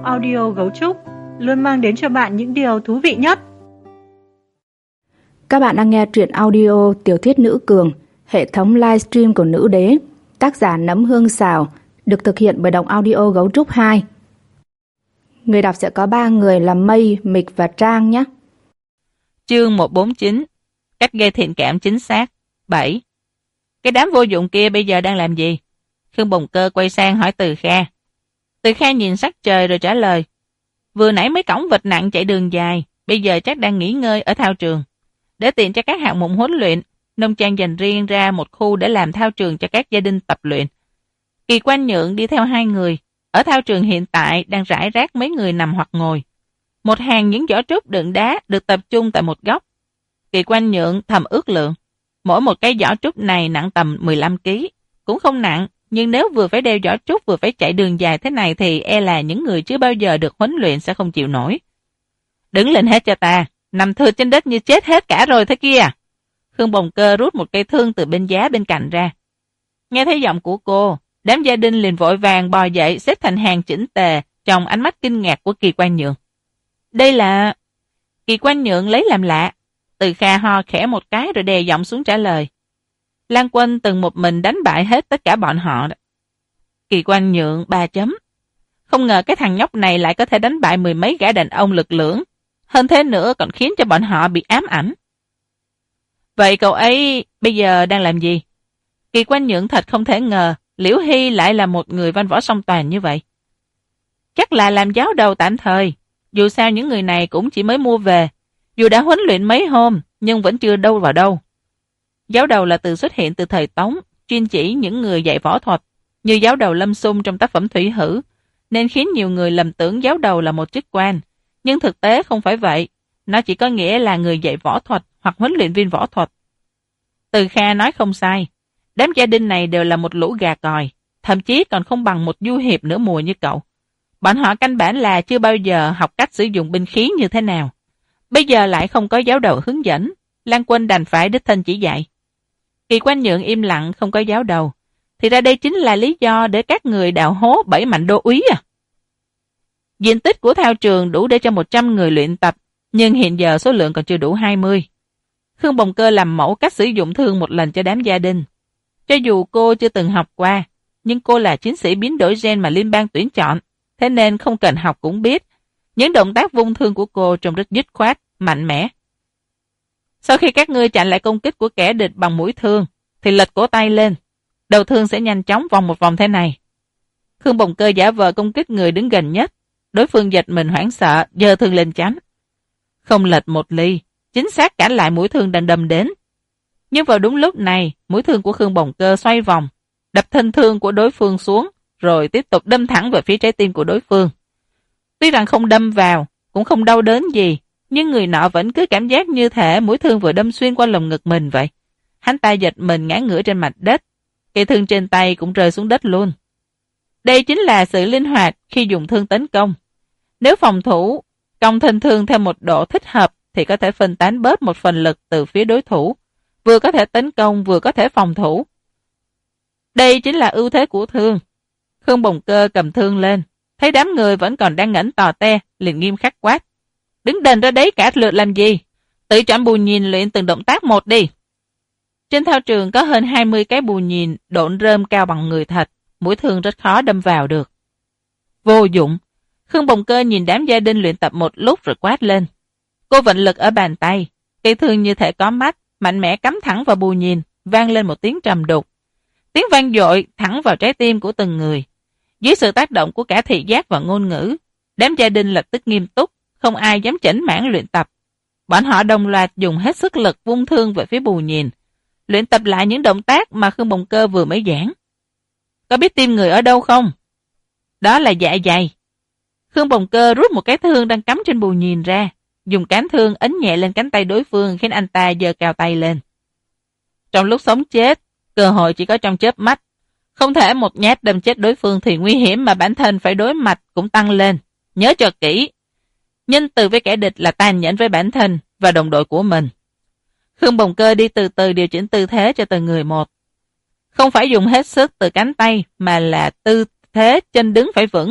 audio Gấu Trúc luôn mang đến cho bạn những điều thú vị nhất. Các bạn đang nghe truyện audio Tiểu thuyết Nữ Cường, hệ thống livestream của Nữ Đế, tác giả Nấm Hương Xào, được thực hiện bởi Đọc Audio Gấu Trúc 2. Người đọc sẽ có 3 người là Mây, Mịch và Trang nhé. Chương 149. Cách gây thiện cảm chính xác. 7. Cái đám vô dụng kia bây giờ đang làm gì? Khương Bồng Cơ quay sang hỏi Từ Kha. Từ Kha nhìn sắc trời rồi trả lời. Vừa nãy mới cõng vật nặng chạy đường dài, bây giờ chắc đang nghỉ ngơi ở thao trường. Để tiện cho các hạng mục huấn luyện, nông trang dành riêng ra một khu để làm thao trường cho các gia đình tập luyện. Kỳ Quan Nhượng đi theo 2 người. Ở thao trường hiện tại đang rải rác mấy người nằm hoặc ngồi. Một hàng những giỏ trúc đựng đá được tập trung tại một góc. Kỳ Quan Nhượng thầm ước lượng. Mỗi một cái giỏ trúc này nặng tầm 15 kg. Cũng không nặng, nhưng nếu vừa phải đeo giỏ trúc vừa phải chạy đường dài thế này thì e là những người chưa bao giờ được huấn luyện sẽ không chịu nổi. Đứng lên hết cho ta, nằm thượt trên đất như chết hết cả rồi thế kia. Khương Bồng Cơ rút một cây thương từ bên giá bên cạnh ra. Nghe thấy giọng của cô, đám gia đình liền vội vàng bò dậy xếp thành hàng chỉnh tề trong ánh mắt kinh ngạc của Kỳ Quan Nhượng. Đây là... Kỳ Quan Nhượng lấy làm lạ. Từ Kha ho khẽ một cái rồi đè giọng xuống trả lời. Lan Quân từng một mình đánh bại hết tất cả bọn họ. Kỳ Quan Nhượng 3 chấm. Không ngờ cái thằng nhóc này lại có thể đánh bại 10 mấy gã đàn ông lực lưỡng. Hơn thế nữa còn khiến cho bọn họ bị ám ảnh. Vậy cậu ấy bây giờ đang làm gì? Kỳ Quan Nhượng thật không thể ngờ Liễu Hy lại là một người văn võ song toàn như vậy. Chắc là làm giáo đầu tạm thời. Dù sao những người này cũng chỉ mới mua về. Dù đã huấn luyện mấy hôm nhưng vẫn chưa đâu vào đâu. Giáo đầu là từ xuất hiện từ thời Tống, chuyên chỉ những người dạy võ thuật, như giáo đầu Lâm Xung trong tác phẩm Thủy Hử, nên khiến nhiều người lầm tưởng giáo đầu là một chức quan. Nhưng thực tế không phải vậy, nó chỉ có nghĩa là người dạy võ thuật hoặc huấn luyện viên võ thuật. Từ Kha nói không sai, đám gia đình này đều là một lũ gà còi, thậm chí còn không bằng một du hiệp nửa mùa như cậu. Bọn họ căn bản là chưa bao giờ học cách sử dụng binh khí như thế nào. Bây giờ lại không có giáo đầu hướng dẫn, Lan Quân đành phải đích thân chỉ dạy. Kỳ Quan Nhượng im lặng không có giáo đầu, thì ra đây chính là lý do để các người đào hố bẫy Mạnh Đô úy à. Diện tích của thao trường đủ để cho 100 người luyện tập, nhưng hiện giờ số lượng còn chưa đủ 20. Khương Bồng Cơ làm mẫu cách sử dụng thương một lần cho đám gia đình. Cho dù cô chưa từng học qua, nhưng cô là chiến sĩ biến đổi gen mà liên bang tuyển chọn, thế nên không cần học cũng biết. Những động tác vung thương của cô trông rất dứt khoát, mạnh mẽ. Sau khi các ngươi chặn lại công kích của kẻ địch bằng mũi thương, thì lật cổ tay lên. Đầu thương sẽ nhanh chóng vòng một vòng thế này. Khương Bồng Cơ giả vờ công kích người đứng gần nhất. Đối phương giật mình hoảng sợ, giơ thương lên tránh. Không lệch một ly, chính xác cản lại mũi thương đang đâm đến. Nhưng vào đúng lúc này, mũi thương của Khương Bồng Cơ xoay vòng, đập thân thương của đối phương xuống, rồi tiếp tục đâm thẳng về phía trái tim của đối phương. Tuy rằng không đâm vào, cũng không đau đớn gì, nhưng người nọ vẫn cứ cảm giác như thể mũi thương vừa đâm xuyên qua lồng ngực mình vậy. Hắn ta giật mình ngã ngửa trên mặt đất, cây thương trên tay cũng rơi xuống đất luôn. Đây chính là sự linh hoạt khi dùng thương tấn công. Nếu phòng thủ, cong thân thương theo một độ thích hợp thì có thể phân tán bớt một phần lực từ phía đối thủ, vừa có thể tấn công vừa có thể phòng thủ. Đây chính là ưu thế của thương. Khương Bồng Cơ cầm thương lên, thấy đám người vẫn còn đang ngẩn tò te, liền nghiêm khắc quát. Đứng đền ra đấy cả lượt làm gì? Tự chọn bù nhìn luyện từng động tác một đi. Trên thao trường có hơn 20 cái bù nhìn độn rơm cao bằng người thật, mũi thương rất khó đâm vào được. Vô dụng. Khương Bồng Cơ nhìn đám gia đình luyện tập một lúc rồi quát lên. Cô vận lực ở bàn tay, cây thương như thể có mắt, mạnh mẽ cắm thẳng vào bù nhìn, vang lên một tiếng trầm đục. Tiếng vang dội thẳng vào trái tim của từng người. Dưới sự tác động của cả thị giác và ngôn ngữ, đám gia đình lập tức nghiêm túc, không ai dám chểnh mảng luyện tập. Bọn họ đồng loạt dùng hết sức lực vung thương về phía bù nhìn, luyện tập lại những động tác mà Khương Bồng Cơ vừa mới giảng. Có biết tim người ở đâu không? Đó là dạ dày. Khương Bồng Cơ rút một cái thương đang cắm trên bù nhìn ra, dùng cán thương ấn nhẹ lên cánh tay đối phương khiến anh ta giơ cao tay lên. Trong lúc sống chết, cơ hội chỉ có trong chớp mắt. Không thể một nhát đâm chết đối phương thì nguy hiểm mà bản thân phải đối mặt cũng tăng lên. Nhớ cho kỹ. Nhân từ với kẻ địch là tàn nhẫn với bản thân và đồng đội của mình. Khương Bồng Cơ đi từ từ điều chỉnh tư thế cho từng người một. Không phải dùng hết sức từ cánh tay mà là tư thế chân đứng phải vững.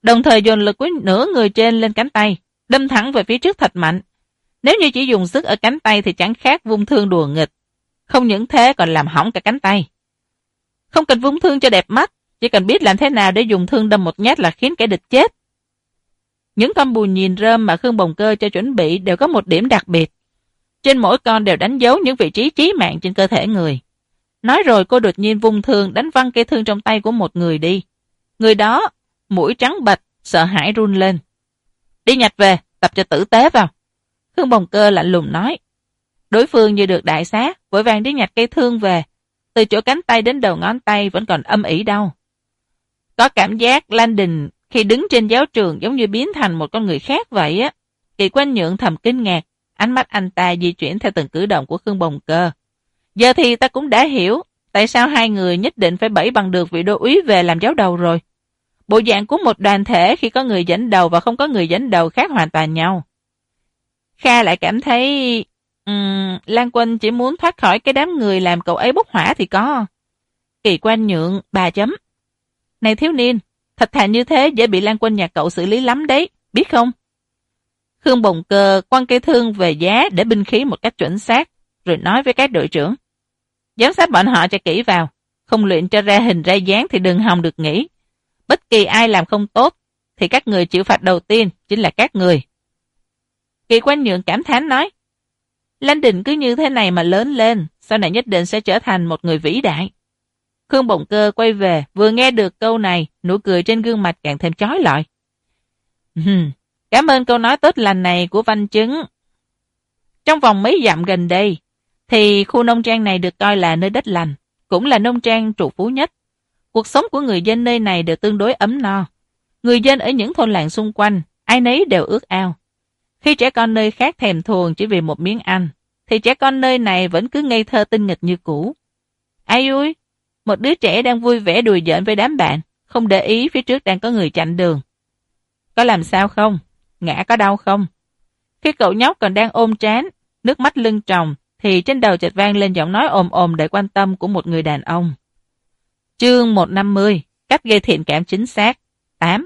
đồng thời dồn lực của nửa người trên lên cánh tay, đâm thẳng về phía trước thật mạnh. Nếu như chỉ dùng sức ở cánh tay thì chẳng khác vung thương đùa nghịch. Không những thế còn làm hỏng cả cánh tay. Không cần vung thương cho đẹp mắt, chỉ cần biết làm thế nào để dùng thương đâm một nhát là khiến kẻ địch chết. Những con bùi nhìn rơm mà Khương Bồng Cơ cho chuẩn bị đều có một điểm đặc biệt. Trên mỗi con đều đánh dấu những vị trí chí mạng trên cơ thể người. Nói rồi cô đột nhiên vung thương đánh văng cây thương trong tay của một người đi. Người đó, mũi trắng bệch, sợ hãi run lên. Đi nhặt về, tập cho tử tế vào. Khương Bồng Cơ lạnh lùng nói. Đối phương như được đại xá, vội vàng đi nhặt cây thương về. Từ chỗ cánh tay đến đầu ngón tay vẫn còn âm ỉ đau. Có cảm giác Lan Đình khi đứng trên giáo trường giống như biến thành một con người khác vậy á. Kỳ Quanh Nhượng thầm kinh ngạc, ánh mắt anh ta di chuyển theo từng cử động của Khương Bồng Cơ. Giờ thì ta cũng đã hiểu tại sao hai người nhất định phải bẫy bằng được vị đô úy về làm giáo đầu rồi. Bộ dạng của một đoàn thể khi có người dẫn đầu và không có người dẫn đầu khác hoàn toàn nhau. Kha lại cảm thấy Lan Quân chỉ muốn thoát khỏi cái đám người làm cậu ấy bốc hỏa thì có. Kỳ Quanh Nhượng 3 chấm. Này thiếu niên, thật thà như thế dễ bị Lan Quân nhà cậu xử lý lắm đấy, biết không? Khương Bồng Cơ quăng cây thương về giá để binh khí một cách chuẩn xác, rồi nói với các đội trưởng. Giám sát bọn họ cho kỹ vào, không luyện cho ra hình ra dáng thì đừng hòng được nghỉ. Bất kỳ ai làm không tốt, thì các người chịu phạt đầu tiên chính là các người. Kỳ Quanh Nhượng cảm thán nói, Lan Đình cứ như thế này mà lớn lên, sau này nhất định sẽ trở thành một người vĩ đại. Khương Bồng Cơ quay về, vừa nghe được câu này, nụ cười trên gương mặt càng thêm chói lọi. Cảm ơn câu nói tốt lành này của Văn Chứng. Trong vòng mấy dặm gần đây, thì khu nông trang này được coi là nơi đất lành, cũng là nông trang trù phú nhất. Cuộc sống của người dân nơi này đều tương đối ấm no. Người dân ở những thôn làng xung quanh, ai nấy đều ước ao. Khi trẻ con nơi khác thèm thuồng chỉ vì một miếng ăn, thì trẻ con nơi này vẫn cứ ngây thơ tinh nghịch như cũ. Ai ui, một đứa trẻ đang vui vẻ đùa giỡn với đám bạn, không để ý phía trước đang có người chặn đường. Có làm sao không? Ngã có đau không? Khi cậu nhóc còn đang ôm trán, nước mắt lưng tròng, thì trên đầu chợt vang lên giọng nói ồm ồm đầy quan tâm của một người đàn ông. Chương 150, cách gây thiện cảm chính xác. 8.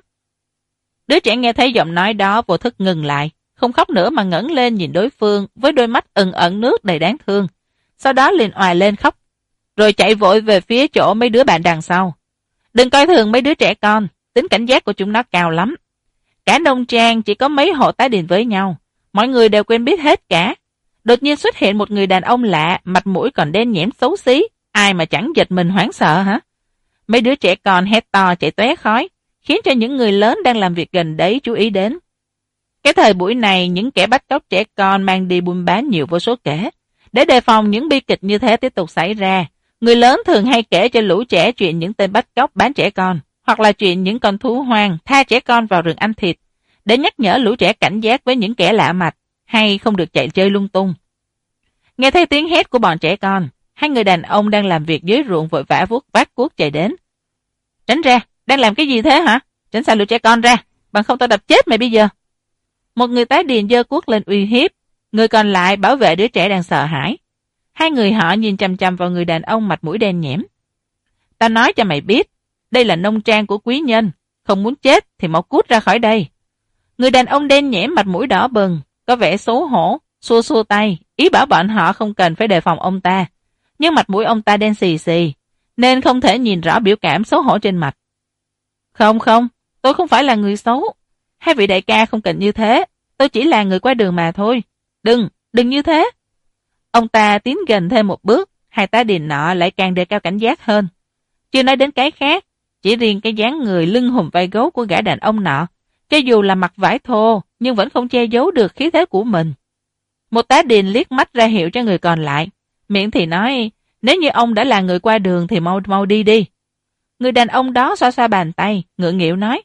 Đứa trẻ nghe thấy giọng nói đó vô thức ngừng lại, không khóc nữa mà ngẩng lên nhìn đối phương với đôi mắt ẩn ẩn nước đầy đáng thương. Sau đó liền òa lên khóc, rồi chạy vội về phía chỗ mấy đứa bạn đằng sau. Đừng coi thường mấy đứa trẻ con, tính cảnh giác của chúng nó cao lắm. Cả nông trang chỉ có mấy hộ tá điền với nhau, mọi người đều quen biết hết cả. Đột nhiên xuất hiện một người đàn ông lạ, mặt mũi còn đen nhẽm xấu xí, ai mà chẳng giật mình hoảng sợ hả? Mấy đứa trẻ con hét to chạy tóe khói, khiến cho những người lớn đang làm việc gần đấy chú ý đến. Cái thời buổi này, những kẻ bắt cóc trẻ con mang đi buôn bán nhiều vô số kể. Để đề phòng những bi kịch như thế tiếp tục xảy ra, người lớn thường hay kể cho lũ trẻ chuyện những tên bắt cóc bán trẻ con, hoặc là chuyện những con thú hoang tha trẻ con vào rừng ăn thịt, để nhắc nhở lũ trẻ cảnh giác với những kẻ lạ mặt, hay không được chạy chơi lung tung. Nghe thấy tiếng hét của bọn trẻ con, hai người đàn ông đang làm việc dưới ruộng vội vã vác cuốc chạy đến. Tránh ra, đang làm cái gì thế hả? Tránh xa lũ trẻ con ra, bằng không tao đập chết mày bây giờ. Một người tá điền giơ cuốc lên uy hiếp, người còn lại bảo vệ đứa trẻ đang sợ hãi. Hai người họ nhìn chằm chằm vào người đàn ông mặt mũi đen nhẽm. Tao nói cho mày biết, đây là nông trang của quý nhân, không muốn chết thì mau cút ra khỏi đây. Người đàn ông đen nhẽm mặt mũi đỏ bừng, có vẻ xấu hổ, xua xua tay, ý bảo bọn họ không cần phải đề phòng ông ta. Nhưng mặt mũi ông ta đen xì xì, nên không thể nhìn rõ biểu cảm xấu hổ trên mặt. Không, tôi không phải là người xấu. Hai vị đại ca không cần như thế, tôi chỉ là người qua đường mà thôi. Đừng như thế. Ông ta tiến gần thêm một bước, hai tá điền nọ lại càng đề cao cảnh giác hơn. Chưa nói đến cái khác, chỉ riêng cái dáng người lưng hùm vai gấu của gã đàn ông nọ, cho dù là mặc vải thô, nhưng vẫn không che giấu được khí thế của mình. Một tá điền liếc mắt ra hiệu cho người còn lại, miệng thì nói, nếu như ông đã là người qua đường thì mau đi đi. Người đàn ông đó xoa xoa bàn tay, ngượng nghịu nói,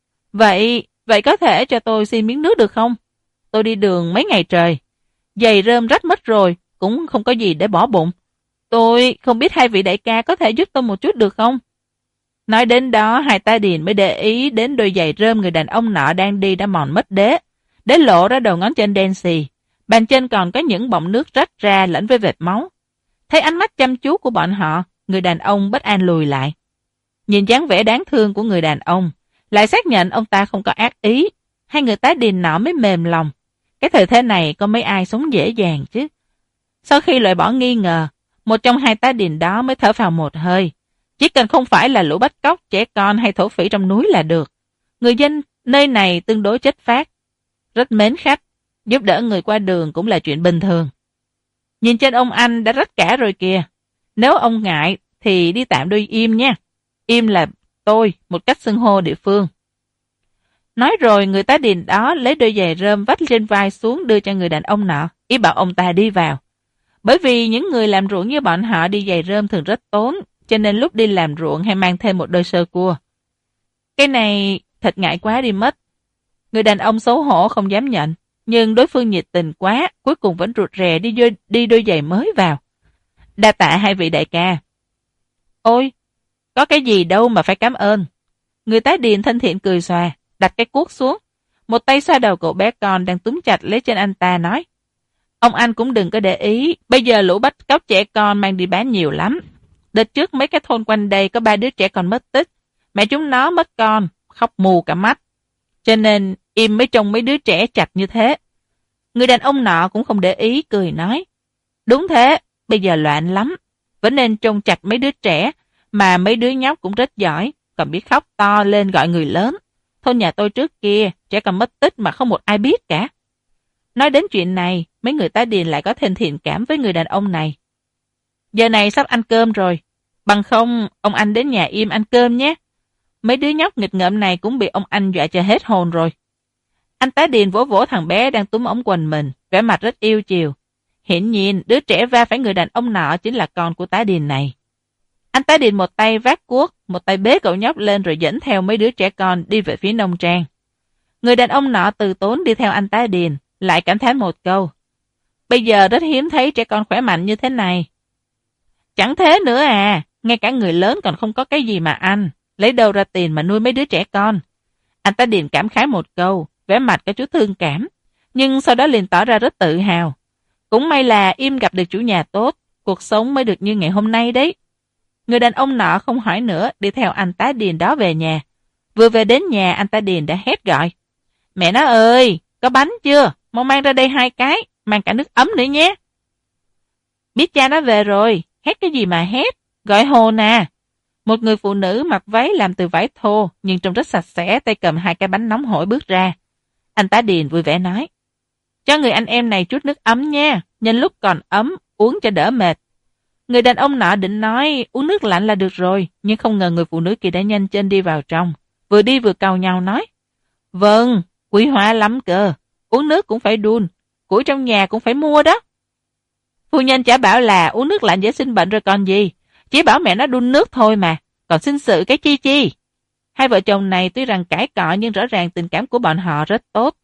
Vậy có thể cho tôi xin miếng nước được không? Tôi đi đường mấy ngày trời, giày rơm rách mất rồi, cũng không có gì để bỏ bụng. Tôi không biết hai vị đại ca có thể giúp tôi một chút được không? Nói đến đó, hai tá điền mới để ý đến đôi giày rơm người đàn ông nọ đang đi đã mòn mất đế, để lộ ra đầu ngón chân đen xì. Bàn chân còn có những bọng nước rách ra lẫn với vệt máu. Thấy ánh mắt chăm chú của bọn họ, người đàn ông bất an lùi lại. Nhìn dáng vẻ đáng thương của người đàn ông, lại xác nhận ông ta không có ác ý, hai người tá điền nọ mới mềm lòng. Cái thời thế này có mấy ai sống dễ dàng chứ. Sau khi loại bỏ nghi ngờ, một trong hai tá điền đó mới thở phào một hơi. Chỉ cần không phải là lũ bắt cóc, trẻ con hay thổ phỉ trong núi là được. Người dân nơi này tương đối chất phác, rất mến khách, giúp đỡ người qua đường cũng là chuyện bình thường. Nhìn trên ông anh đã rách cả rồi kìa. Nếu ông ngại thì đi tạm đôi Im nha. Im là tôi, một cách xưng hô địa phương. Nói rồi người tá điền đó lấy đôi giày rơm vắt trên vai xuống đưa cho người đàn ông nọ, ý bảo ông ta đi vào. Bởi vì những người làm ruộng như bọn họ đi giày rơm thường rất tốn, cho nên lúc đi làm ruộng hay mang thêm một đôi sơ cua. Cái này thật ngại quá đi mất. Người đàn ông xấu hổ không dám nhận, nhưng đối phương nhiệt tình quá, cuối cùng vẫn rụt rè đi đôi giày mới vào. Đa tạ hai vị đại ca. Ôi, có cái gì đâu mà phải cảm ơn. Người tá điền thân thiện cười xòa, đặt cái cuốc xuống. Một tay xoa đầu cậu bé con đang túm chặt lấy chân anh ta nói. Ông anh cũng đừng có để ý, bây giờ lũ bắt cóc trẻ con mang đi bán nhiều lắm. Đợt trước mấy cái thôn quanh đây có 3 đứa trẻ con mất tích. Mẹ chúng nó mất con, khóc mù cả mắt. Cho nên Im mới trông mấy đứa trẻ chặt như thế. Người đàn ông nọ cũng không để ý, cười nói. Đúng thế, bây giờ loạn lắm. Vẫn nên trông chặt mấy đứa trẻ, mà mấy đứa nhóc cũng rất giỏi, còn biết khóc to lên gọi người lớn. Thôn nhà tôi trước kia, trẻ còn mất tích mà không một ai biết cả. Nói đến chuyện này, mấy người tá điền lại có thêm thiện cảm với người đàn ông này. Giờ này sắp ăn cơm rồi. Bằng không, ông anh đến nhà Im ăn cơm nhé. Mấy đứa nhóc nghịch ngợm này cũng bị ông anh dọa cho hết hồn rồi. Anh tá điền vỗ vỗ thằng bé đang túm ống quần mình, vẻ mặt rất yêu chiều. Hiển nhiên, đứa trẻ va phải người đàn ông nọ chính là con của tá điền này. Anh tá điền một tay vác cuốc, một tay bế cậu nhóc lên rồi dẫn theo mấy đứa trẻ con đi về phía nông trang. Người đàn ông nọ từ tốn đi theo anh tá điền, lại cảm thán một câu. Bây giờ rất hiếm thấy trẻ con khỏe mạnh như thế này. Chẳng thế nữa à, ngay cả người lớn còn không có cái gì mà ăn, lấy đâu ra tiền mà nuôi mấy đứa trẻ con. Anh tá điền cảm khái một câu, vẻ mặt có chút thương cảm, nhưng sau đó liền tỏ ra rất tự hào. Cũng may là Im gặp được chủ nhà tốt, cuộc sống mới được như ngày hôm nay đấy. Người đàn ông nọ không hỏi nữa, đi theo anh tá điền đó về nhà. Vừa về đến nhà, anh tá điền đã hét gọi. Mẹ nó ơi, có bánh chưa? Mau mang ra đây 2 cái, mang cả nước ấm nữa nhé. Biết cha nó về rồi, hét cái gì mà hét, gọi hồn à. Một người phụ nữ mặc váy làm từ vải thô, nhưng trông rất sạch sẽ, tay cầm 2 cái bánh nóng hổi bước ra. Anh tá điền vui vẻ nói. Cho người anh em này chút nước ấm nha, nhân lúc còn ấm, uống cho đỡ mệt. Người đàn ông nọ định nói uống nước lạnh là được rồi, nhưng không ngờ người phụ nữ kia đã nhanh chân đi vào trong. Vừa đi vừa cau nhau nói. Vâng, quý hóa lắm cơ, uống nước cũng phải đun, củi trong nhà cũng phải mua đó. Phu nhân chả bảo là uống nước lạnh dễ sinh bệnh rồi còn gì, chỉ bảo mẹ nó đun nước thôi mà, còn sinh sự cái chi chi. Hai vợ chồng này tuy rằng cãi cọ nhưng rõ ràng tình cảm của bọn họ rất tốt.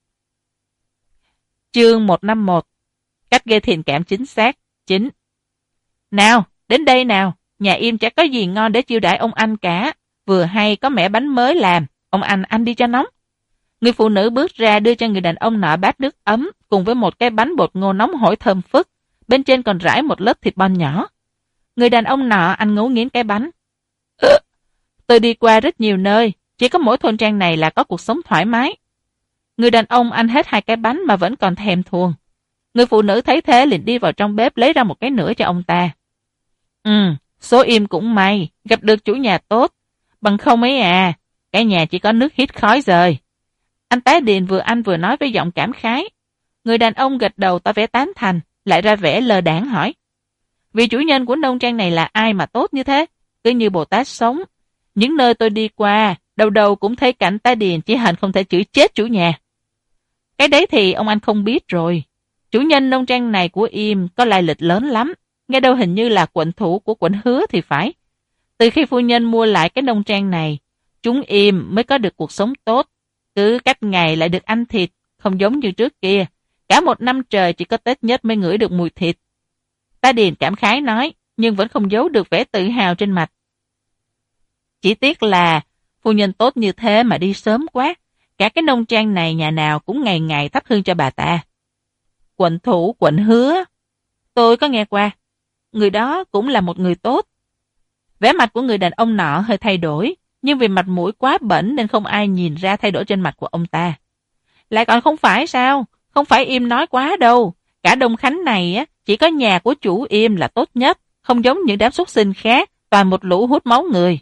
Chương 151. Cách gây thiện cảm chính xác. 9. Nào, đến đây nào, nhà Im chả có gì ngon để chiêu đãi ông anh cả. Vừa hay có mẻ bánh mới làm, ông anh ăn đi cho nóng. Người phụ nữ bước ra đưa cho người đàn ông nọ bát nước ấm cùng với một cái bánh bột ngô nóng hổi thơm phức, bên trên còn rải một lớp thịt bon nhỏ. Người đàn ông nọ ăn ngấu nghiến cái bánh. Tôi đi qua rất nhiều nơi, chỉ có mỗi thôn trang này là có cuộc sống thoải mái. Người đàn ông ăn hết 2 cái bánh mà vẫn còn thèm thuồng. Người phụ nữ thấy thế liền đi vào trong bếp lấy ra một cái nữa cho ông ta. Số Im cũng may, gặp được chủ nhà tốt. Bằng không ấy à, cái nhà chỉ có nước hít khói rời. Anh tá điền vừa ăn vừa nói với giọng cảm khái. Người đàn ông gật đầu tỏ vẻ tán thành, lại ra vẻ lơ đãng hỏi. Vị chủ nhân của nông trang này là ai mà tốt như thế? Cứ như Bồ Tát sống. Những nơi tôi đi qua, đầu đầu cũng thấy cảnh tá điền chỉ hận không thể chửi chết chủ nhà. Cái đấy thì ông anh không biết rồi. Chủ nhân nông trang này của Im có lai lịch lớn lắm. Nghe đâu hình như là quận thủ của quận Hứa thì phải. Từ khi phu nhân mua lại cái nông trang này, chúng Im mới có được cuộc sống tốt. Cứ cách ngày lại được ăn thịt, không giống như trước kia. Cả một năm trời chỉ có Tết nhất mới ngửi được mùi thịt. Tá điền cảm khái nói, nhưng vẫn không giấu được vẻ tự hào trên mặt. Chỉ tiếc là phu nhân tốt như thế mà đi sớm quá. Cả cái nông trang này nhà nào cũng ngày ngày thắp hương cho bà ta. Quận thủ quận Hứa, tôi có nghe qua. Người đó cũng là một người tốt. Vẻ mặt của người đàn ông nọ hơi thay đổi, nhưng vì mặt mũi quá bẩn nên không ai nhìn ra thay đổi trên mặt của ông ta. Lại còn không phải sao? Không phải Im nói quá đâu. Cả Đông Khánh này á, chỉ có nhà của chủ Im là tốt nhất, không giống những đám súc sinh khác, toàn một lũ hút máu người.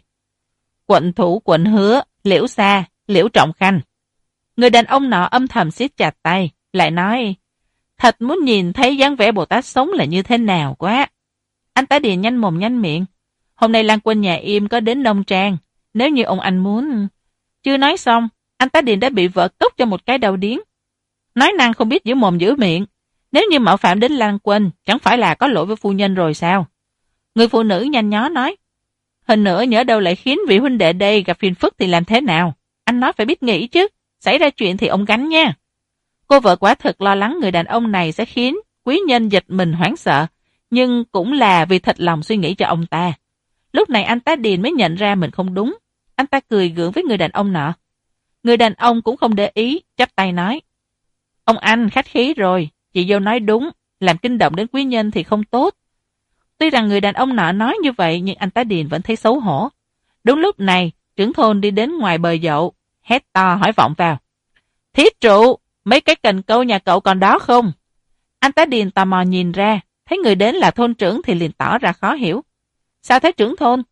Quận Thủ, Quận Hứa, Liễu Sa, Liễu Trọng Khanh. Người đàn ông nọ âm thầm siết chặt tay, lại nói, thật muốn nhìn thấy dáng vẻ Bồ Tát sống là như thế nào quá. Anh tá Điền nhanh mồm nhanh miệng. Hôm nay Lan Quân nhà Im có đến nông trang, nếu như ông anh muốn... Chưa nói xong, anh tá Điền đã bị vợ cốc cho một cái đầu điếng. Nói năng không biết giữ mồm giữ miệng. Nếu như mạo phạm đến Lan Quân, chẳng phải là có lỗi với phu nhân rồi sao? Người phụ nữ nhanh nhó nói, hơn nữa nhỡ đâu lại khiến vị huynh đệ đây gặp phiền phức thì làm thế nào? Anh nói phải biết nghĩ chứ, xảy ra chuyện thì ông gánh nha. Cô vợ quả thực lo lắng người đàn ông này sẽ khiến quý nhân giật mình hoảng sợ, nhưng cũng là vì thật lòng suy nghĩ cho ông ta. Lúc này anh tá Điền mới nhận ra mình không đúng. Anh ta cười gượng với người đàn ông nọ. Người đàn ông cũng không để ý, chắp tay nói, ông anh khách khí rồi, chị dâu nói đúng, làm kinh động đến quý nhân thì không tốt. Tuy rằng người đàn ông nọ nói như vậy nhưng anh tá Điền vẫn thấy xấu hổ. Đúng lúc này, trưởng thôn đi đến ngoài bờ dậu, hét to hỏi vọng vào. Thiết trụ, mấy cái cần câu nhà cậu còn đó không? Anh tá Điền tò mò nhìn ra, thấy người đến là thôn trưởng thì liền tỏ ra khó hiểu. Sao thế trưởng thôn?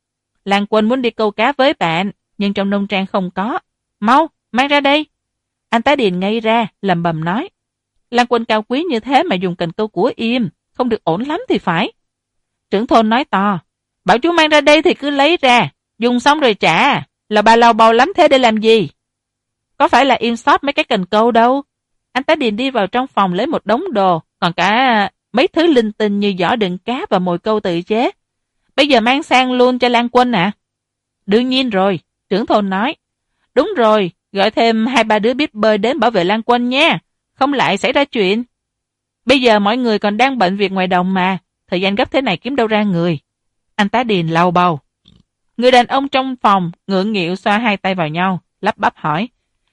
Lan Quân muốn đi câu cá với bạn, nhưng trong nông trang không có. Mau, mang ra đây. Anh tá Điền ngây ra, lầm bầm nói. Lan Quân cao quý như thế mà dùng cần câu của Im, không được ổn lắm thì phải. Trưởng thôn nói to, bảo chú mang ra đây thì cứ lấy ra, dùng xong rồi trả, là bà lầu bầu lắm thế để làm gì? Có phải là Im sót mấy cái cần câu đâu. Anh tá Điền đi vào trong phòng lấy một đống đồ, còn cả mấy thứ linh tinh như giỏ đựng cá và mồi câu tự chế. Bây giờ mang sang luôn cho Lan Quân à? Đương nhiên rồi, trưởng thôn nói. Đúng rồi, gọi thêm 2-3 đứa biết bơi đến bảo vệ Lan Quân nha, không lại xảy ra chuyện. Bây giờ mọi người còn đang bận việc ngoài đồng mà, thời gian gấp thế này kiếm đâu ra người. Anh tá Điền lầu bầu. Người đàn ông trong phòng ngượng nghịu xoa hai tay vào nhau, lắp bắp hỏi.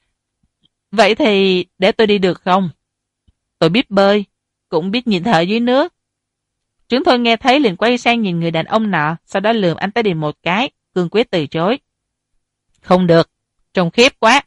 Vậy thì để tôi đi được không? Tôi biết bơi, cũng biết nhìn thợ dưới nước. Trưởng thôn nghe thấy liền quay sang nhìn người đàn ông nọ, sau đó lườm anh tá Điền một cái, cương quyết từ chối. Không được, trông khiếp quá.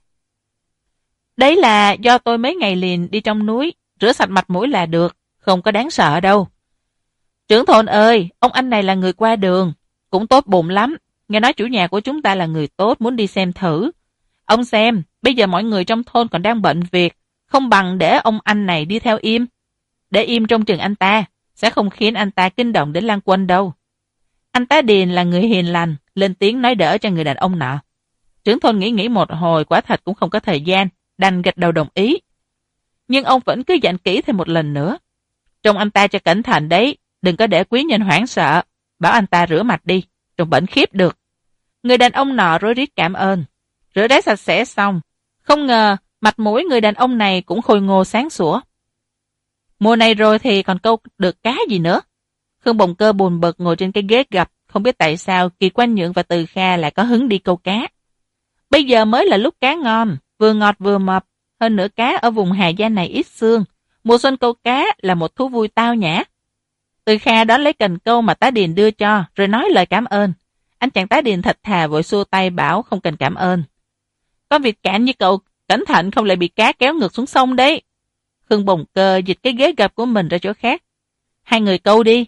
Đấy là do tôi mấy ngày liền đi trong núi, rửa sạch mặt mũi là được, không có đáng sợ đâu. Trưởng thôn ơi, ông anh này là người qua đường, cũng tốt bụng lắm. Nghe nói chủ nhà của chúng ta là người tốt, muốn đi xem thử. Ông xem, bây giờ mọi người trong thôn còn đang bận việc, không bằng để ông anh này đi theo Im. Để Im trông chừng anh ta, sẽ không khiến anh ta kinh động đến Lan Quân đâu. Anh tá Điền là người hiền lành, lên tiếng nói đỡ cho người đàn ông nọ. Trưởng thôn nghĩ một hồi, quả thật cũng không có thời gian, đành gật đầu đồng ý. Nhưng ông vẫn cứ dặn kỹ thêm một lần nữa. Trông anh ta cho cẩn thận đấy, đừng có để quý nhân hoảng sợ, bảo anh ta rửa mặt đi, trông bẩn khiếp được. Người đàn ông nọ rối rít cảm ơn. Rửa ráy sạch sẽ xong, không ngờ mặt mũi người đàn ông này cũng khôi ngô sáng sủa. Mùa này rồi thì còn câu được cá gì nữa. Khương Bồng Cơ buồn bực ngồi trên cái ghế gập, không biết tại sao Kỳ Quanh Nhượng và Từ Kha lại có hứng đi câu cá. Bây giờ mới là lúc cá ngon, vừa ngọt vừa mập, hơn nữa cá ở vùng Hà Giang này ít xương. Mùa xuân câu cá là một thú vui tao nhã. Từ Kha đón lấy cần câu mà tá Điền đưa cho, rồi nói lời cảm ơn. Anh chàng tá Điền thật thà vội xua tay bảo không cần cảm ơn. Con vịt cạn như cậu, cẩn thận không lại bị cá kéo ngược xuống sông đấy. Khương Bồng Cơ dịch cái ghế gập của mình ra chỗ khác. Hai người câu đi.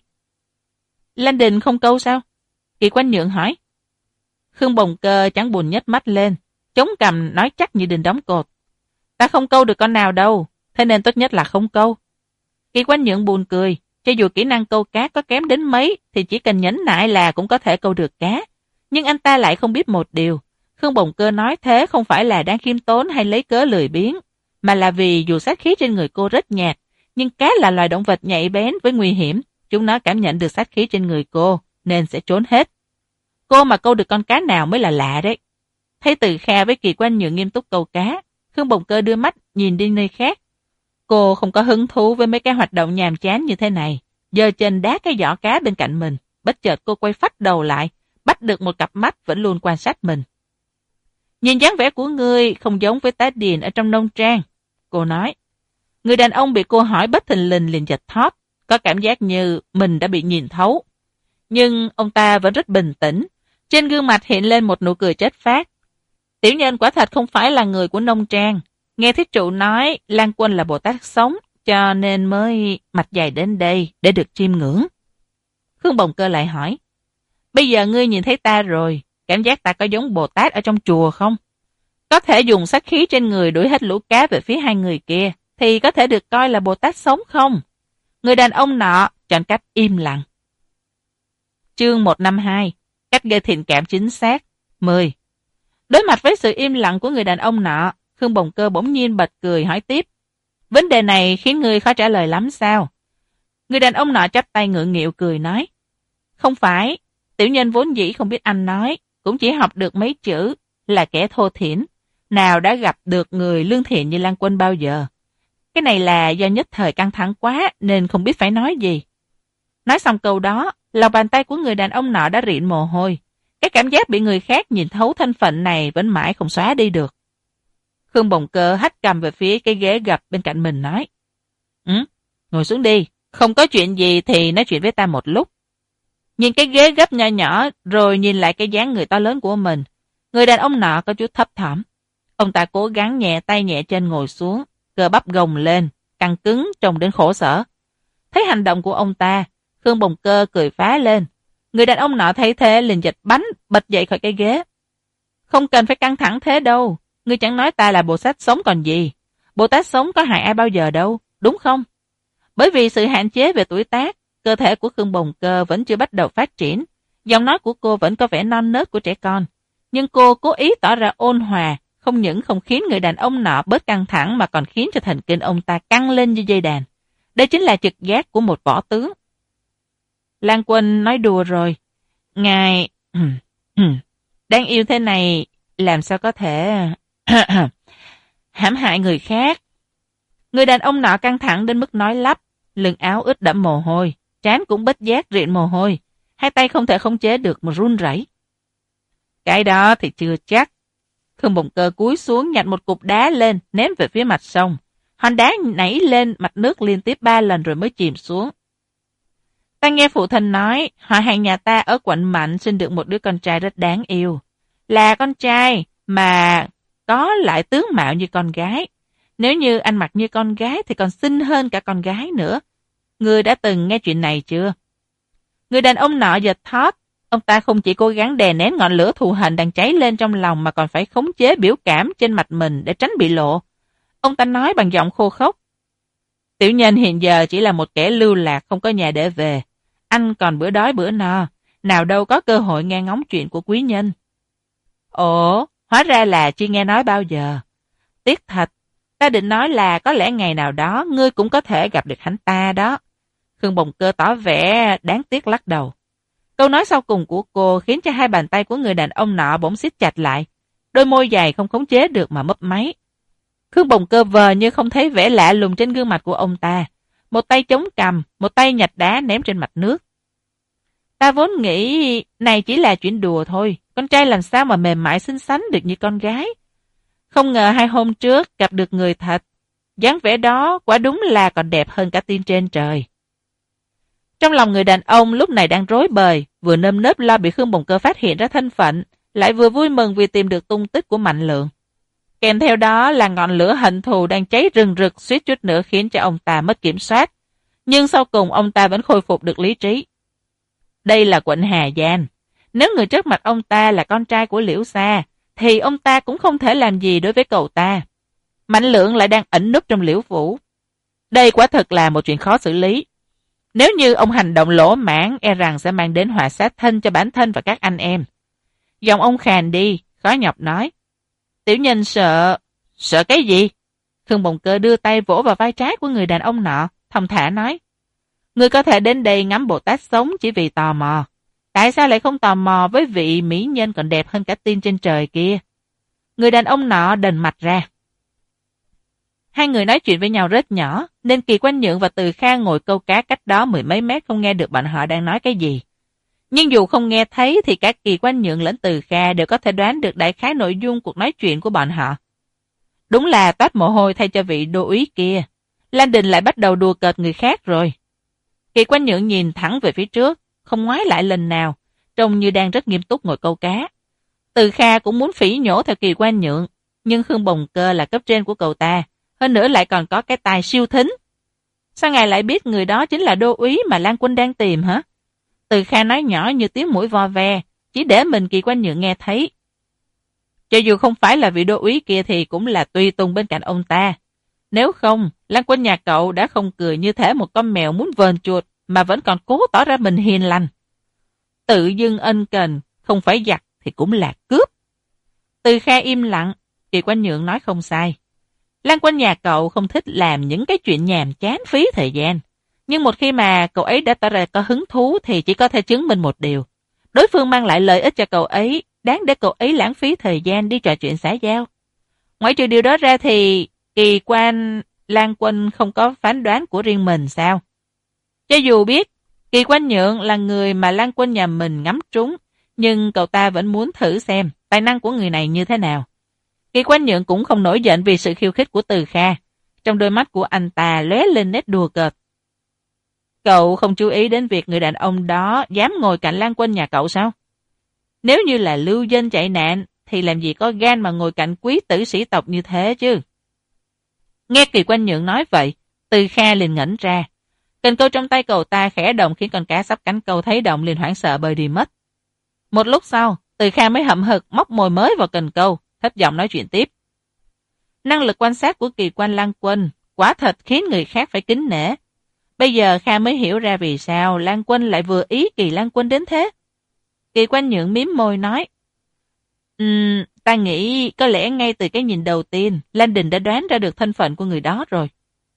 Lan Đình không câu sao? Kỳ Quanh Nhượng hỏi. Khương Bồng Cơ chẳng buồn nhếch mắt lên, chống cằm nói chắc như đình đóng cột. Ta không câu được con nào đâu, thế nên tốt nhất là không câu. Kỳ Quanh Nhượng buồn cười, cho dù kỹ năng câu cá có kém đến mấy thì chỉ cần nhẫn nại là cũng có thể câu được cá. Nhưng anh ta lại không biết một điều. Khương Bồng Cơ nói thế không phải là đang khiêm tốn hay lấy cớ lười biếng, mà là vì dù sát khí trên người cô rất nhạt, nhưng cá là loài động vật nhạy bén với nguy hiểm, chúng nó cảm nhận được sát khí trên người cô nên sẽ trốn hết. Cô mà câu được con cá nào mới là lạ đấy. Thấy Từ Kha với Kỳ Quanh Nhượng nghiêm túc câu cá, Khương Bồng Cơ đưa mắt nhìn đi nơi khác. Cô không có hứng thú với mấy cái hoạt động nhàm chán như thế này. Giơ chân đá cái giỏ cá bên cạnh mình, bất chợt cô quay phắt đầu lại, bắt được một cặp mắt vẫn luôn quan sát mình. Nhìn dáng vẻ của ngươi không giống với tá Điền ở trong nông trang, cô nói. Người đàn ông bị cô hỏi bất thình lình liền giật thót, có cảm giác như mình đã bị nhìn thấu. Nhưng ông ta vẫn rất bình tĩnh, Trên gương mặt hiện lên một nụ cười chất phác. Tiểu nhân quả thật không phải là người của nông trang. Nghe thí trụ nói Lan Quân là Bồ Tát sống, cho nên mới mặt dày đến đây để được chiêm ngưỡng. Khương Bồng Cơ lại hỏi, bây giờ ngươi nhìn thấy ta rồi, cảm giác ta có giống Bồ Tát ở trong chùa không? Có thể dùng sát khí trên người đuổi hết lũ cá về phía hai người kia, thì có thể được coi là Bồ Tát sống không? Người đàn ông nọ chọn cách im lặng. Chương 152, cách gây thiện cảm chính xác. 10. Đối mặt với sự im lặng của người đàn ông nọ, Khương Bồng Cơ bỗng nhiên bật cười hỏi tiếp. Vấn đề này khiến ngươi khó trả lời lắm sao? Người đàn ông nọ chắp tay ngượng nghịu cười nói. Không phải, tiểu nhân vốn dĩ không biết anh nói, cũng chỉ học được mấy chữ, là kẻ thô thiển. Nào đã gặp được người lương thiện như Lan Quân bao giờ. Cái này là do nhất thời căng thẳng quá nên không biết phải nói gì. Nói xong câu đó, lòng bàn tay của người đàn ông nọ đã rịn mồ hôi. Cái cảm giác bị người khác nhìn thấu thân phận này vẫn mãi không xóa đi được. Khương Bồng Cơ hất cầm về phía cái ghế gập bên cạnh mình nói. Ngồi xuống đi, không có chuyện gì thì nói chuyện với ta một lúc. Nhìn cái ghế gấp nhỏ nhỏ rồi nhìn lại cái dáng người to lớn của mình. Người đàn ông nọ có chút thấp thỏm. Ông ta cố gắng nhẹ tay nhẹ chân ngồi xuống, cơ bắp gồng lên, căng cứng trông đến khổ sở. Thấy hành động của ông ta, Khương Bồng Cơ cười phá lên. Người đàn ông nọ thấy thế liền giật bắn, bật dậy khỏi cái ghế. Không cần phải căng thẳng thế đâu, ngươi chẳng nói ta là Bồ Tát sống còn gì. Bồ Tát sống có hại ai bao giờ đâu, đúng không? Bởi vì sự hạn chế về tuổi tác, cơ thể của Khương Bồng Cơ vẫn chưa bắt đầu phát triển. Giọng nói của cô vẫn có vẻ non nớt của trẻ con. Nhưng cô cố ý tỏ ra ôn hòa, không những không khiến người đàn ông nọ bớt căng thẳng mà còn khiến cho thần kinh ông ta căng lên như dây đàn. Đây chính là trực giác của một võ tướng. Lan Quân nói đùa rồi. Ngài... đáng yêu thế này, làm sao có thể... hãm hại người khác. Người đàn ông nọ căng thẳng đến mức nói lắp, lưng áo ướt đẫm mồ hôi, trán cũng bất giác rịn mồ hôi, hai tay không thể khống chế được mà run rẩy. Cái đó thì chưa chắc. Khương Bồng Cơ cúi xuống nhặt một cục đá lên, ném về phía mặt sông. Hòn đá nảy lên mặt nước liên tiếp 3 lần rồi mới chìm xuống. Ta nghe phụ thân nói, họ hàng nhà ta ở quận Mạnh sinh được một đứa con trai rất đáng yêu. Là con trai mà có lại tướng mạo như con gái. Nếu như anh mặc như con gái thì còn xinh hơn cả con gái nữa. Ngươi đã từng nghe chuyện này chưa? Người đàn ông nọ giật thót. Ông ta không chỉ cố gắng đè nén ngọn lửa thù hận đang cháy lên trong lòng mà còn phải khống chế biểu cảm trên mặt mình để tránh bị lộ. Ông ta nói bằng giọng khô khốc. Tiểu nhân hiện giờ chỉ là một kẻ lưu lạc không có nhà để về. Anh còn bữa đói bữa no, nào đâu có cơ hội nghe ngóng chuyện của quý nhân. Ồ, hóa ra là chưa nghe nói bao giờ. Tiếc thật, ta định nói là có lẽ ngày nào đó ngươi cũng có thể gặp được hắn ta đó. Khương Bồng Cơ tỏ vẻ đáng tiếc lắc đầu. Câu nói sau cùng của cô khiến cho hai bàn tay của người đàn ông nọ bỗng siết chặt lại. Đôi môi dài không khống chế được mà mấp máy. Khương Bồng Cơ vờ như không thấy vẻ lạ lùng trên gương mặt của ông ta. Một tay chống cằm, một tay nhặt đá ném trên mặt nước. Ta vốn nghĩ này chỉ là chuyện đùa thôi. Con trai làm sao mà mềm mại xinh xắn được như con gái. Không ngờ 2 hôm trước gặp được người thật. Dáng vẻ đó quả đúng là còn đẹp hơn cả tiên trên trời. Trong lòng người đàn ông lúc này đang rối bời, vừa nơm nớp lo bị Khương Bồng Cơ phát hiện ra thân phận, lại vừa vui mừng vì tìm được tung tích của Mạnh Lượng. Kèm theo đó là ngọn lửa hận thù đang cháy rừng rực suýt chút nữa khiến cho ông ta mất kiểm soát. Nhưng sau cùng ông ta vẫn khôi phục được lý trí. Đây là quận Hà Giang. Nếu người trước mặt ông ta là con trai của Liễu Sa, thì ông ta cũng không thể làm gì đối với cậu ta. Mạnh Lượng lại đang ẩn núp trong Liễu Phủ. Đây quả thực là một chuyện khó xử lý. Nếu như ông hành động lỗ mãng, e rằng sẽ mang đến họa sát thân cho bản thân và các anh em. Giọng ông khàn đi, khó nhọc nói. Tiểu nhân sợ... Sợ cái gì? Khương Bồng Cơ đưa tay vỗ vào vai trái của người đàn ông nọ, thong thả nói. Ngươi có thể đến đây ngắm Bồ Tát sống chỉ vì tò mò. Tại sao lại không tò mò với vị mỹ nhân còn đẹp hơn cả tiên trên trời kia? Người đàn ông nọ đần mặt ra. Hai người nói chuyện với nhau rất nhỏ, nên Kỳ Quanh Nhượng và Từ Kha ngồi câu cá cách đó 10 mấy mét không nghe được bọn họ đang nói cái gì. Nhưng dù không nghe thấy thì cả Kỳ Quanh Nhượng lẫn Từ Kha đều có thể đoán được đại khái nội dung cuộc nói chuyện của bọn họ. Đúng là toát mồ hôi thay cho vị đô úy kia. Lan Đình lại bắt đầu đùa cợt người khác rồi. Kỳ Quanh Nhượng nhìn thẳng về phía trước, không ngoái lại lần nào, trông như đang rất nghiêm túc ngồi câu cá. Từ Kha cũng muốn phỉ nhổ theo Kỳ Quan Nhượng, nhưng Khương Bồng Cơ là cấp trên của cậu ta, hơn nữa lại còn có cái tai siêu thính. Sao ngài lại biết người đó chính là đô úy mà Lan Quân đang tìm hả? Từ Kha nói nhỏ như tiếng mũi vo ve, chỉ để mình Kỳ Quan Nhượng nghe thấy. Cho dù không phải là vị đô úy kia thì cũng là tùy tùng bên cạnh ông ta. Nếu không, Lan Quân nhà cậu đã không cười như thể một con mèo muốn vờn chuột mà vẫn còn cố tỏ ra mình hiền lành. Tự dưng ân cần, không phải giặc thì cũng là cướp. Từ Kha im lặng, Kỳ Quan Nhượng nói không sai. Lan Quân nhà cậu không thích làm những cái chuyện nhàm chán phí thời gian. Nhưng một khi mà cậu ấy đã tỏ ra có hứng thú thì chỉ có thể chứng minh một điều. Đối phương mang lại lợi ích cho cậu ấy, đáng để cậu ấy lãng phí thời gian đi trò chuyện xã giao. Ngoại trừ điều đó ra thì Kỳ Quan Lan Quân không có phán đoán của riêng mình sao? Cho dù biết Kỳ Quan Nhượng là người mà Lan Quân nhà mình ngắm trúng, nhưng cậu ta vẫn muốn thử xem tài năng của người này như thế nào. Kỳ Quan Nhượng cũng không nổi giận vì sự khiêu khích của Từ Kha. Trong đôi mắt của anh ta lóe lên nét đùa cợt. Cậu không chú ý đến việc người đàn ông đó dám ngồi cạnh Lan Quân nhà cậu sao? Nếu như là lưu dân chạy nạn, thì làm gì có gan mà ngồi cạnh quý tử sĩ tộc như thế chứ? Nghe Kỳ Quan Nhượng nói vậy, Từ Kha liền ngẩn ra. Cần câu trong tay cậu ta khẽ động khiến con cá sắp cắn câu thấy động liền hoảng sợ bơi đi mất. Một lúc sau, Từ Kha mới hậm hực móc mồi mới vào cần câu, thấp giọng nói chuyện tiếp. Năng lực quan sát của Kỳ Quan Lan Quân quả thật khiến người khác phải kính nể. Bây giờ Kha mới hiểu ra vì sao Lan Quân lại vừa ý Kỳ Lan Quân đến thế. Kỳ Quan Nhượng mím môi nói. Ta nghĩ có lẽ ngay từ cái nhìn đầu tiên, Lan Đình đã đoán ra được thân phận của người đó rồi.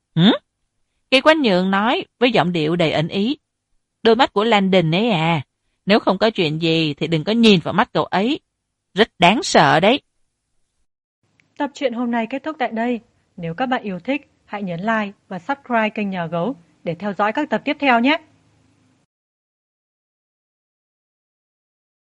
Kỳ Quan Nhượng nói với giọng điệu đầy ẩn ý. Đôi mắt của Lan Đình ấy à, nếu không có chuyện gì thì đừng có nhìn vào mắt cậu ấy. Rất đáng sợ đấy. Tập truyện hôm nay kết thúc tại đây. Nếu các bạn yêu thích, hãy nhấn like và subscribe kênh Nhà Gấu để theo dõi các tập tiếp theo nhé.